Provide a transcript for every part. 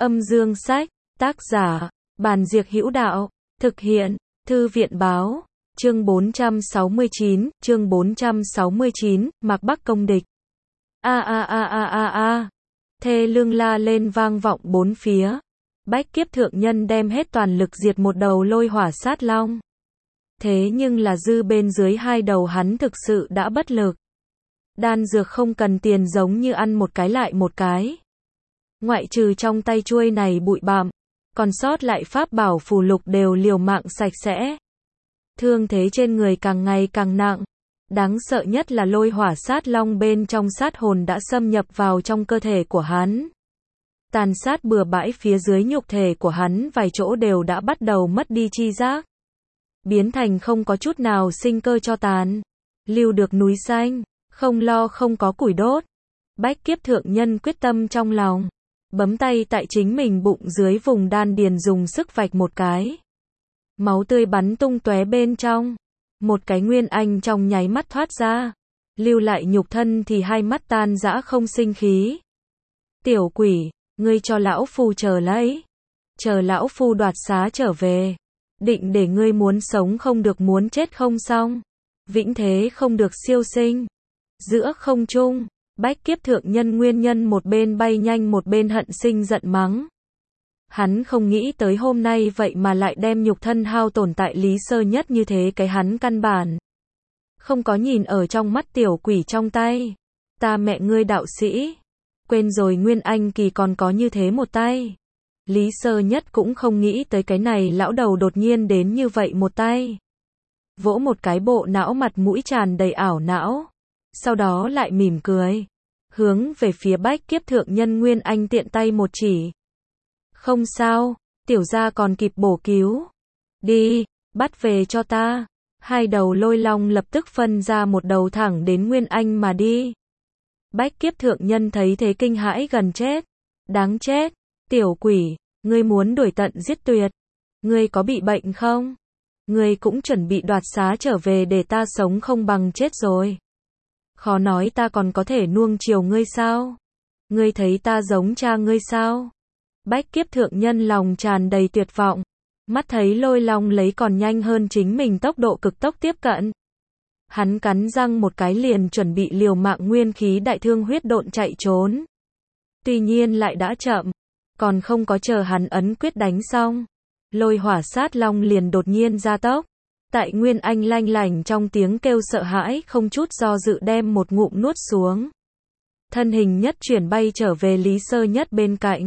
Âm dương sách, tác giả, Bàn Diệc Hữu Đạo, thực hiện, Thư viện báo, chương 469, Mạc Bắc công địch. Thê lương la lên vang vọng bốn phía. Bách Kiếp Thượng Nhân đem hết toàn lực diệt một đầu lôi hỏa sát long. Thế nhưng là dư bên dưới hai đầu hắn thực sự đã bất lực. Đan dược không cần tiền giống như ăn một cái lại một cái. Ngoại trừ trong tay chuôi này bụi bặm, còn sót lại pháp bảo phù lục đều liều mạng sạch sẽ. Thương thế trên người càng ngày càng nặng. Đáng sợ nhất là lôi hỏa sát long bên trong sát hồn đã xâm nhập vào trong cơ thể của hắn. Tàn sát bừa bãi phía dưới nhục thể của hắn, vài chỗ đều đã bắt đầu mất đi chi giác. Biến thành không có chút nào sinh cơ cho tàn. Lưu được núi xanh, không lo không có củi đốt. Bách Kiếp Thượng Nhân quyết tâm trong lòng. Bấm tay tại chính mình bụng dưới vùng đan điền dùng sức vạch một cái. Máu tươi bắn tung tóe bên trong. Một cái nguyên anh trong nháy mắt thoát ra. Lưu lại nhục thân thì hai mắt tan rã không sinh khí. Tiểu quỷ, ngươi cho lão phu chờ lấy. Chờ lão phu đoạt xá trở về. Định để ngươi muốn sống không được muốn chết không xong. Vĩnh thế không được siêu sinh. Giữa không trung, Bách Kiếp Thượng Nhân nguyên nhân một bên bay nhanh một bên hận sinh giận mắng. Hắn không nghĩ tới hôm nay vậy mà lại đem nhục thân hao tổn tại Lý Sơ Nhất như thế, cái hắn căn bản không có nhìn ở trong mắt tiểu quỷ trong tay. Ta mẹ ngươi đạo sĩ, quên rồi Nguyên Anh kỳ còn có như thế một tay. Lý Sơ Nhất cũng không nghĩ tới cái này lão đầu đột nhiên đến như vậy một tay. Vỗ một cái bộ não, mặt mũi tràn đầy ảo não. Sau đó lại mỉm cười, hướng về phía Bách Kiếp Thượng Nhân Nguyên Anh tiện tay một chỉ. Không sao, tiểu gia còn kịp bổ cứu. Đi, bắt về cho ta. Hai đầu lôi long lập tức phân ra một đầu thẳng đến Nguyên Anh mà đi. Bách Kiếp Thượng Nhân thấy thế kinh hãi gần chết. Đáng chết, tiểu quỷ, ngươi muốn đuổi tận giết tuyệt. Ngươi có bị bệnh không? Ngươi cũng chuẩn bị đoạt xá trở về để ta sống không bằng chết rồi. Khó nói ta còn có thể nuông chiều ngươi sao? Ngươi thấy ta giống cha ngươi sao? Bách Kiếp Thượng Nhân lòng tràn đầy tuyệt vọng. Mắt thấy lôi long lấy còn nhanh hơn chính mình tốc độ cực tốc tiếp cận. Hắn cắn răng một cái liền chuẩn bị liều mạng nguyên khí đại thương huyết độn chạy trốn. Tuy nhiên lại đã chậm. Còn không có chờ hắn ấn quyết đánh xong. Lôi hỏa sát long liền đột nhiên ra tốc. Tại Nguyên Anh lanh lảnh trong tiếng kêu sợ hãi không chút do dự đem một ngụm nuốt xuống. Thân hình nhất chuyển bay trở về Lý Sơ Nhất bên cạnh.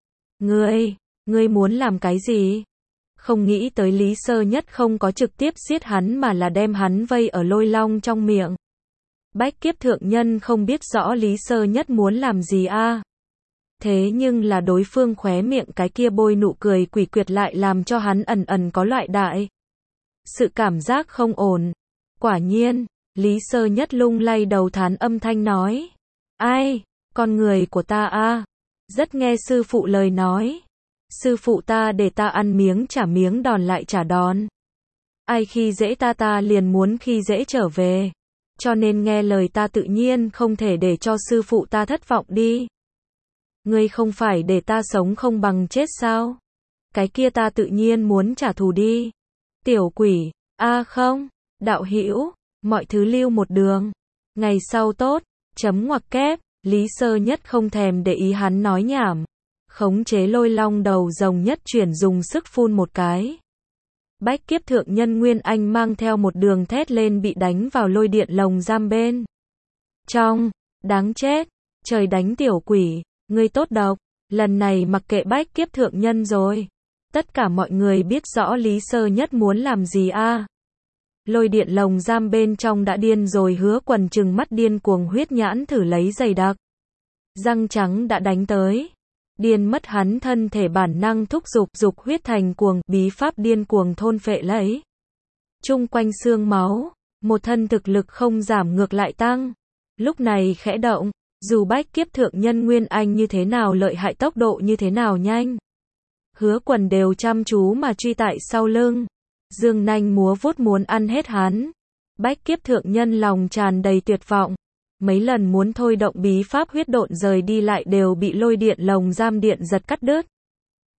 Ngươi muốn làm cái gì? Không nghĩ tới Lý Sơ Nhất không có trực tiếp giết hắn mà là đem hắn vây ở lôi long trong miệng. Bách Kiếp Thượng Nhân không biết rõ Lý Sơ Nhất muốn làm gì a. Thế nhưng là đối phương khóe miệng cái kia bôi nụ cười quỷ quyệt lại làm cho hắn ẩn ẩn có loại đại sự cảm giác không ổn. Quả nhiên, Lý Sơ Nhất lung lay đầu thán âm thanh nói. Ai, con người của ta a, rất nghe sư phụ lời nói. Sư phụ ta để ta ăn miếng trả miếng đòn lại trả đòn. Ai khi dễ ta liền muốn khi dễ trở về. Cho nên nghe lời ta tự nhiên không thể để cho sư phụ ta thất vọng đi. Ngươi không phải để ta sống không bằng chết sao? Cái kia ta tự nhiên muốn trả thù đi. Tiểu quỷ, không, đạo hữu, mọi thứ lưu một đường. Ngày sau tốt, chấm ngoặc kép, Lý Sơ Nhất không thèm để ý hắn nói nhảm. Khống chế lôi long đầu rồng nhất chuyển dùng sức phun một cái. Bách Kiếp Thượng Nhân Nguyên Anh mang theo một đường thét lên bị đánh vào lôi điện lồng giam bên trong. Đáng chết, trời đánh tiểu quỷ, ngươi tốt độc. Lần này mặc kệ Bách Kiếp Thượng Nhân rồi. Tất cả mọi người biết rõ Lý Sơ Nhất muốn làm gì a. Lôi điện lồng giam bên trong đã điên rồi, Hứa Quần trừng mắt điên cuồng huyết nhãn thử lấy dày đặc. Răng trắng đã đánh tới. Điên mất hắn thân thể bản năng thúc dục huyết thành cuồng, bí pháp điên cuồng thôn phệ lấy. Chung quanh xương máu, một thân thực lực không giảm ngược lại tăng. Lúc này khẽ động, dù Bách Kiếp Thượng Nhân Nguyên Anh như thế nào lợi hại, tốc độ như thế nào nhanh. Hứa Quần đều chăm chú mà truy tại sau lưng. Dương nanh múa vuốt muốn ăn hết hắn. Bách Kiếp Thượng Nhân lòng tràn đầy tuyệt vọng. Mấy lần muốn thôi động bí pháp huyết độn rời đi lại đều bị lôi điện lồng giam điện giật cắt đứt.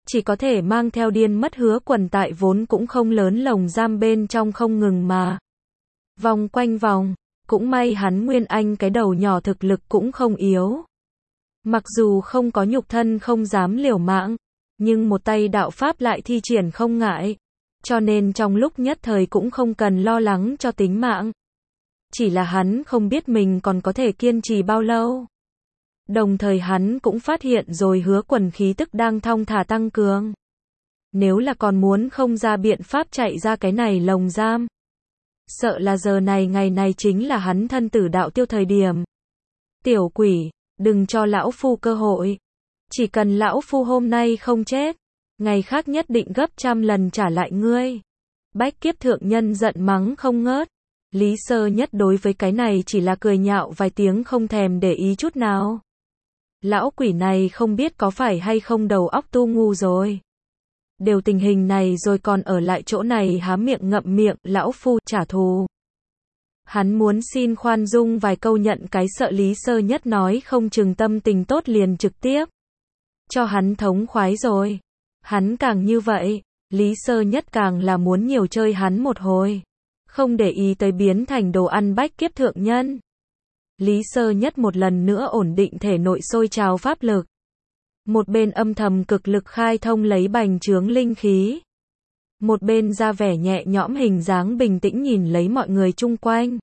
chỉ có thể mang theo điên mất Hứa Quần tại vốn cũng không lớn lồng giam bên trong không ngừng mà vòng quanh vòng. Cũng may hắn Nguyên Anh cái đầu nhỏ thực lực cũng không yếu. Mặc dù không có nhục thân không dám liều mạng, nhưng một tay đạo pháp lại thi triển không ngại. Cho nên trong lúc nhất thời cũng không cần lo lắng cho tính mạng. Chỉ là hắn không biết mình còn có thể kiên trì bao lâu. Đồng thời hắn cũng phát hiện rồi Hứa Quần khí tức đang thong thả tăng cường. Nếu là còn muốn không ra biện pháp chạy ra cái này lồng giam, sợ là giờ này ngày này chính là hắn thân tử đạo tiêu thời điểm. Tiểu quỷ, đừng cho lão phu cơ hội. Chỉ cần lão phu hôm nay không chết, ngày khác nhất định gấp trăm lần trả lại ngươi. Bách Kiếp thượng nhân giận mắng không ngớt. Lý Sơ Nhất đối với cái này chỉ là cười nhạo vài tiếng không thèm để ý chút nào. Lão quỷ này không biết có phải hay không đầu óc tu ngu rồi. Đều tình hình này rồi còn ở lại chỗ này há miệng ngậm miệng, lão phu trả thù. Hắn muốn xin khoan dung vài câu nhận cái sợ Lý Sơ Nhất nói không chừng tâm tình tốt liền trực tiếp cho hắn thống khoái rồi. Hắn càng như vậy, Lý Sơ Nhất càng là muốn nhiều chơi hắn một hồi. Không để ý tới biến thành đồ ăn Bách Kiếp thượng nhân. Lý Sơ Nhất một lần nữa ổn định thể nội sôi trào pháp lực. Một bên âm thầm cực lực khai thông lấy bành trướng linh khí. Một bên ra vẻ nhẹ nhõm hình dáng bình tĩnh nhìn lấy mọi người chung quanh.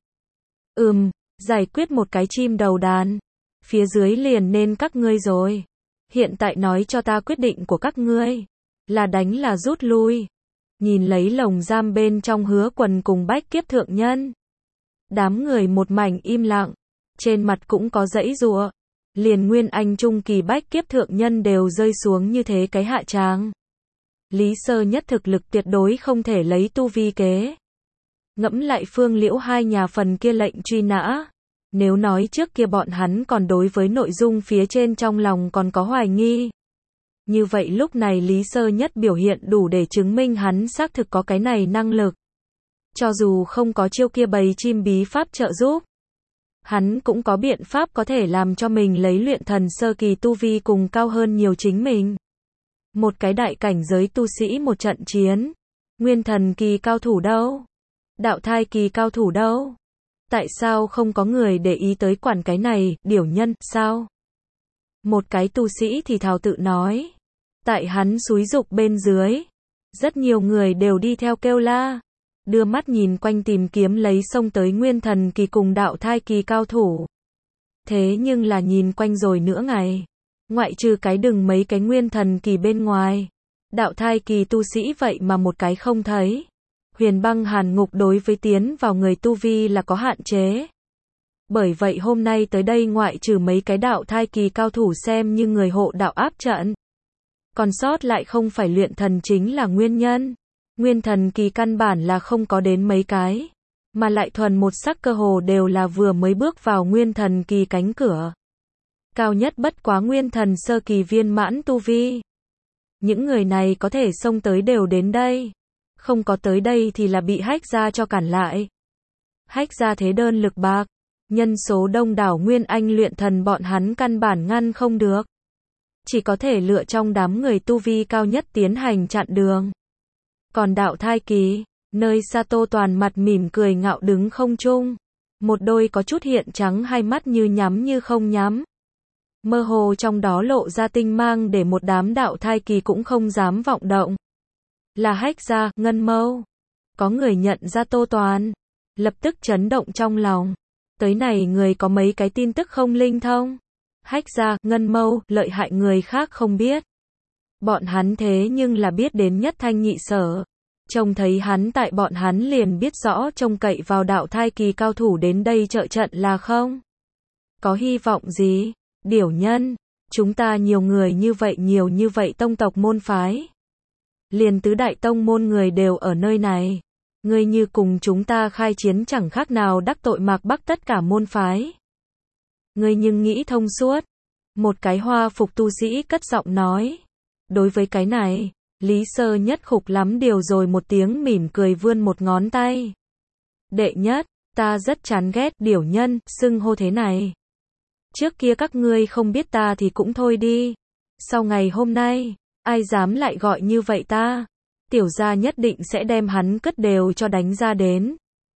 Giải quyết một cái chim đầu đàn. Phía dưới liền nên các ngươi rồi. Hiện tại nói cho ta quyết định của các ngươi. Là đánh là rút lui. Nhìn lấy lồng giam bên trong Hứa Quần cùng Bách Kiếp thượng nhân. Đám người một mảnh im lặng. Trên mặt cũng có giãy giụa. Liền Nguyên Anh trung kỳ Bách Kiếp thượng nhân đều rơi xuống như thế cái hạ tràng. Lý Sơ Nhất thực lực tuyệt đối không thể lấy tu vi kế. Ngẫm lại Phương Liễu hai nhà phần kia lệnh truy nã. Nếu nói trước kia bọn hắn còn đối với nội dung phía trên trong lòng còn có hoài nghi. Như vậy lúc này Lý Sơ Nhất biểu hiện đủ để chứng minh hắn xác thực có cái này năng lực. Cho dù không có chiêu kia bầy chim bí pháp trợ giúp, hắn cũng có biện pháp có thể làm cho mình lấy luyện thần sơ kỳ tu vi cùng cao hơn nhiều chính mình. Một cái đại cảnh giới tu sĩ một trận chiến. Nguyên thần kỳ cao thủ đâu? Đạo thai kỳ cao thủ đâu? Tại sao không có người để ý tới quản cái này, điểu nhân, sao? Một cái tu sĩ thì thào tự nói. Tại hắn xúi dục bên dưới. Rất nhiều người đều đi theo kêu la. Đưa mắt nhìn quanh tìm kiếm lấy xông tới nguyên thần kỳ cùng đạo thai kỳ cao thủ. Thế nhưng là nhìn quanh rồi nửa ngày. Ngoại trừ cái đừng mấy cái nguyên thần kỳ bên ngoài. Đạo thai kỳ tu sĩ vậy mà một cái không thấy. Huyền Băng Hàn Ngục đối với tiến vào người tu vi là có hạn chế. Bởi vậy hôm nay tới đây ngoại trừ mấy cái đạo thai kỳ cao thủ xem như người hộ đạo áp trận. Còn sót lại không phải luyện thần chính là nguyên nhân. Nguyên thần kỳ căn bản là không có đến mấy cái. Mà lại thuần một sắc cơ hồ đều là vừa mới bước vào nguyên thần kỳ cánh cửa. Cao nhất bất quá nguyên thần sơ kỳ viên mãn tu vi. Những người này có thể xông tới đều đến đây. Không có tới đây thì là bị Hách gia cho cản lại. Hách gia thế đơn lực bạc. Nhân số đông đảo Nguyên Anh luyện thần bọn hắn căn bản ngăn không được. Chỉ có thể lựa trong đám người tu vi cao nhất tiến hành chặn đường. Còn đạo thai kỳ, nơi xa Tô Toàn mặt mỉm cười ngạo đứng không trung. Một đôi có chút hiện trắng hai mắt như nhắm như không nhắm. Mơ hồ trong đó lộ ra tinh mang để một đám đạo thai kỳ cũng không dám vọng động. Là Hách gia, Ngân Mâu. Có người nhận ra Tô Toàn. Lập tức chấn động trong lòng. Tới này người có mấy cái tin tức không linh thông. Hách gia, Ngân Mâu, lợi hại người khác không biết. Bọn hắn thế nhưng là biết đến nhất thanh nhị sở. Trông thấy hắn tại bọn hắn liền biết rõ trông cậy vào đạo thai kỳ cao thủ đến đây trợ trận là không. Có hy vọng gì? Điểu nhân, chúng ta nhiều người như vậy tông tộc môn phái. Liền tứ đại tông môn người đều ở nơi này. Ngươi như cùng chúng ta khai chiến chẳng khác nào đắc tội Mạc Bắc tất cả môn phái. Ngươi nhưng nghĩ thông suốt. Một cái hoa phục tu sĩ cất giọng nói. Đối với cái này, Lý Sơ Nhất khục lắm điều rồi một tiếng mỉm cười vươn một ngón tay. Đệ nhất, ta rất chán ghét điểu nhân, xưng hô thế này. Trước kia các ngươi không biết ta thì cũng thôi đi. Sau ngày hôm nay, Ai dám lại gọi như vậy ta? Tiểu gia nhất định sẽ đem hắn cất đều cho đánh ra đến.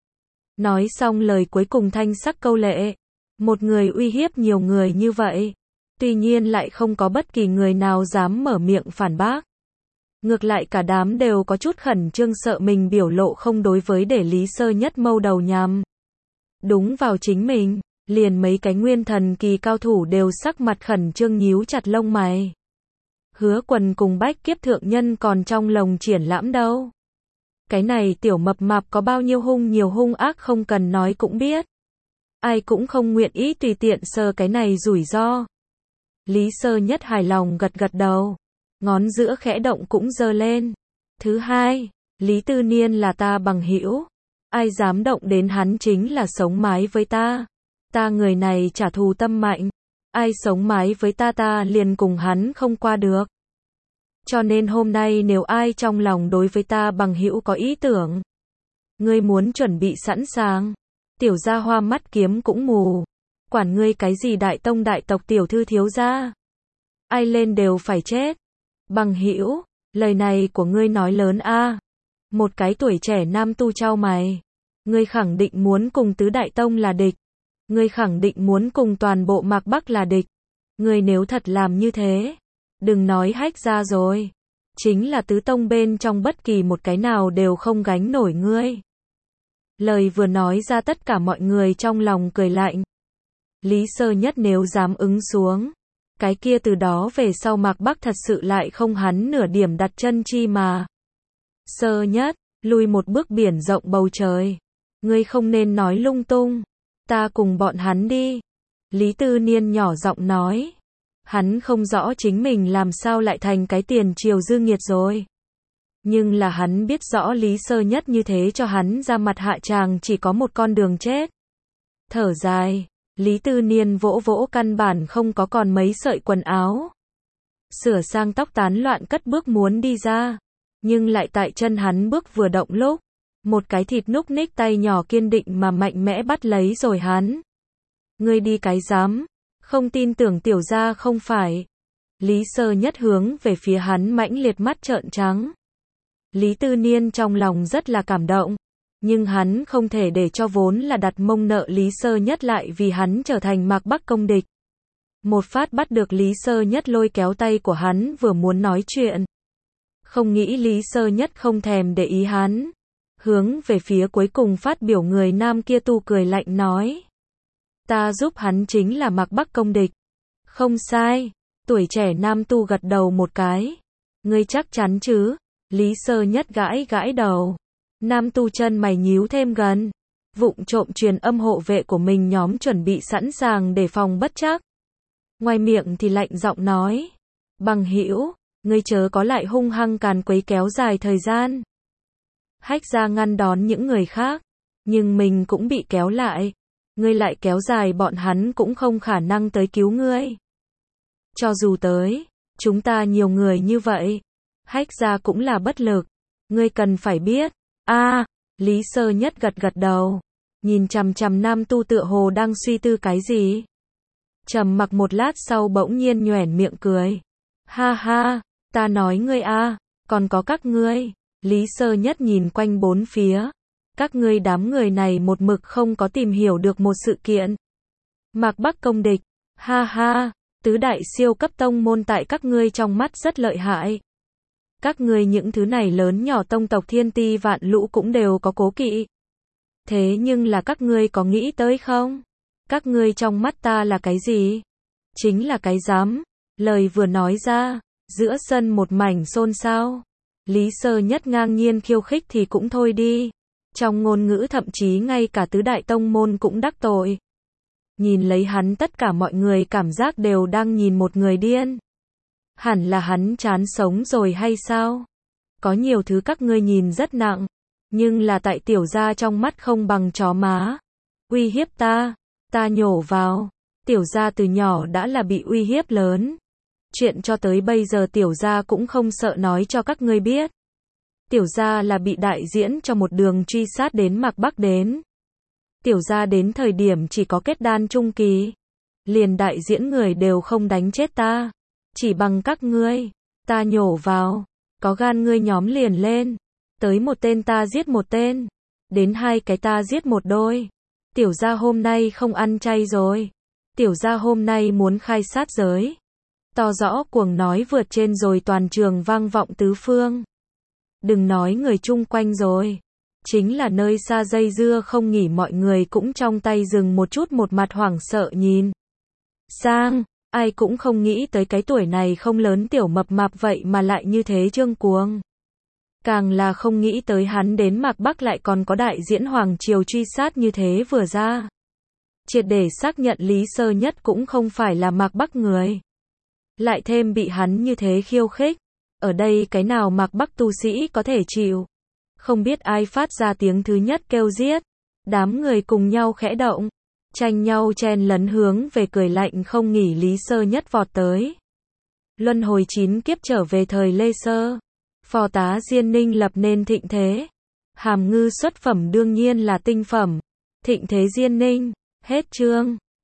Nói xong lời cuối cùng thanh sắc câu lệ. Một người uy hiếp nhiều người như vậy. Tuy nhiên lại không có bất kỳ người nào dám mở miệng phản bác. Ngược lại cả đám đều có chút khẩn trương sợ mình biểu lộ không đối với để Lý Sơ Nhất mâu đầu nhằm đúng vào chính mình, liền mấy cái nguyên thần kỳ cao thủ đều sắc mặt khẩn trương nhíu chặt lông mày. Hứa Quần cùng Bách Kiếp thượng nhân còn trong lồng triển lãm đâu. Cái này tiểu mập mạp có bao nhiêu nhiều hung ác không cần nói cũng biết. Ai cũng không nguyện ý tùy tiện sờ cái này rủi ro. Lý Sơ Nhất hài lòng gật gật đầu. Ngón giữa khẽ động cũng giơ lên. Thứ hai, Lý Tư Niên là ta bằng hữu. Ai dám động đến hắn chính là sống mái với ta. Ta người này trả thù tâm mạnh. Ai sống mái với ta liền cùng hắn không qua được. Cho nên hôm nay nếu ai trong lòng đối với ta bằng hữu có ý tưởng. Ngươi muốn chuẩn bị sẵn sàng. Tiểu gia hoa mắt kiếm cũng mù. Quản ngươi cái gì đại tông đại tộc tiểu thư thiếu gia. Ai lên đều phải chết. Bằng hữu, lời này của ngươi nói lớn a. Một cái tuổi trẻ nam tu chau mày. Ngươi khẳng định muốn cùng tứ đại tông là địch. Ngươi khẳng định muốn cùng toàn bộ Mạc Bắc là địch. Ngươi nếu thật làm như thế, đừng nói Hách gia rồi. Chính là tứ tông bên trong bất kỳ một cái nào đều không gánh nổi ngươi. Lời vừa nói ra tất cả mọi người trong lòng cười lạnh. Lý Sơ Nhất nếu dám ứng xuống. Cái kia từ đó về sau Mạc Bắc thật sự lại không hắn nửa điểm đặt chân chi mà. Sơ Nhất, lùi một bước biển rộng bầu trời. Ngươi không nên nói lung tung. Ta cùng bọn hắn đi. Lý Tư Niên nhỏ giọng nói. Hắn không rõ chính mình làm sao lại thành cái tiền triều dư nghiệt rồi. Nhưng là hắn biết rõ Lý Sơ Nhất như thế cho hắn ra mặt hạ tràng chỉ có một con đường chết. Thở dài. Lý Tư Niên vỗ vỗ căn bản không có còn mấy sợi quần áo. Sửa sang tóc tán loạn cất bước muốn đi ra. Nhưng lại tại chân hắn bước vừa động lúc. Một cái thịt núc ních tay nhỏ kiên định mà mạnh mẽ bắt lấy rồi hắn. Ngươi đi cái dám. Không tin tưởng tiểu gia không phải. Lý Sơ Nhất hướng về phía hắn mãnh liệt mắt trợn trắng. Lý Tư Niên trong lòng rất là cảm động. Nhưng hắn không thể để cho vốn là đặt mông nợ Lý Sơ Nhất lại vì hắn trở thành Mạc Bắc công địch. Một phát bắt được Lý Sơ Nhất lôi kéo tay của hắn vừa muốn nói chuyện. Không nghĩ Lý Sơ Nhất không thèm để ý hắn. Hướng về phía cuối cùng phát biểu người nam kia tu cười lạnh nói. Ta giúp hắn chính là Mạc Bắc công địch. Không sai. Tuổi trẻ nam tu gật đầu một cái. Ngươi chắc chắn chứ? Lý Sơ Nhất gãi gãi đầu. Nam tu chân mày nhíu thêm gần. Vụng trộm truyền âm hộ vệ của mình nhóm chuẩn bị sẵn sàng để phòng bất trắc. Ngoài miệng thì lạnh giọng nói. Bằng hữu, ngươi chớ có lại hung hăng càn quấy kéo dài thời gian. Hách ra ngăn đón những người khác. Nhưng mình cũng bị kéo lại. Ngươi lại kéo dài bọn hắn cũng không khả năng tới cứu ngươi. Cho dù tới, chúng ta nhiều người như vậy. Hách ra cũng là bất lực. Ngươi cần phải biết. Lý Sơ Nhất gật gật đầu. Nhìn chằm chằm nam tu tựa hồ đang suy tư cái gì. Trầm mặc một lát sau bỗng nhiên nhoẻn miệng cười. Ha ha, ta nói ngươi còn có các ngươi. Lý Sơ Nhất nhìn quanh bốn phía. Các ngươi đám người này một mực không có tìm hiểu được một sự kiện. Mạc Bắc công địch. Ha ha, tứ đại siêu cấp tông môn tại các ngươi trong mắt rất lợi hại. Các ngươi những thứ này lớn nhỏ tông tộc thiên ti vạn lũ cũng đều có cố kỵ. Thế nhưng là các ngươi có nghĩ tới không? Các ngươi trong mắt ta là cái gì? Chính là cái dám. Lời vừa nói ra, giữa sân một mảnh xôn xao. Lý Sơ Nhất ngang nhiên khiêu khích thì cũng thôi đi. Trong ngôn ngữ thậm chí ngay cả tứ đại tông môn cũng đắc tội. Nhìn lấy hắn tất cả mọi người cảm giác đều đang nhìn một người điên. Hẳn là hắn chán sống rồi hay sao? Có nhiều thứ các ngươi nhìn rất nặng. Nhưng là tại tiểu gia trong mắt không bằng chó má. Uy hiếp ta nhổ vào. Tiểu gia từ nhỏ đã là bị uy hiếp lớn. Chuyện cho tới bây giờ tiểu gia cũng không sợ nói cho các ngươi biết. Tiểu gia là bị đại diễn cho một đường truy sát đến Mạc Bắc đến. Tiểu gia đến thời điểm chỉ có kết đan trung kỳ. Liền đại diễn người đều không đánh chết ta. Chỉ bằng các ngươi. Ta nhổ vào. Có gan ngươi nhóm liền lên. Tới một tên ta giết một tên. Đến hai cái ta giết một đôi. Tiểu gia hôm nay không ăn chay rồi. Tiểu gia hôm nay muốn khai sát giới. To rõ cuồng nói vượt trên rồi toàn trường vang vọng tứ phương. Đừng nói người chung quanh rồi. Chính là nơi xa dây dưa không nghỉ mọi người cũng trong tay dừng một chút một mặt hoảng sợ nhìn sang, ai cũng không nghĩ tới cái tuổi này không lớn tiểu mập mạp vậy mà lại như thế trương cuồng. Càng là không nghĩ tới hắn đến Mạc Bắc lại còn có đại diễn hoàng triều truy sát như thế vừa ra. Triệt để xác nhận Lý Sơ Nhất cũng không phải là Mạc Bắc người. Lại thêm bị hắn như thế khiêu khích. Ở đây cái nào Mạc Bắc tu sĩ có thể chịu. Không biết ai phát ra tiếng thứ nhất kêu giết. Đám người cùng nhau khẽ động. Tranh nhau chen lấn hướng về cười lạnh không nghỉ Lý Sơ Nhất vọt tới. Luân hồi 9 kiếp trở về thời Lê Sơ. Phò tá Diên Ninh lập nên thịnh thế. Hàm ngư xuất phẩm đương nhiên là tinh phẩm. Thịnh thế Diên Ninh. Hết chương.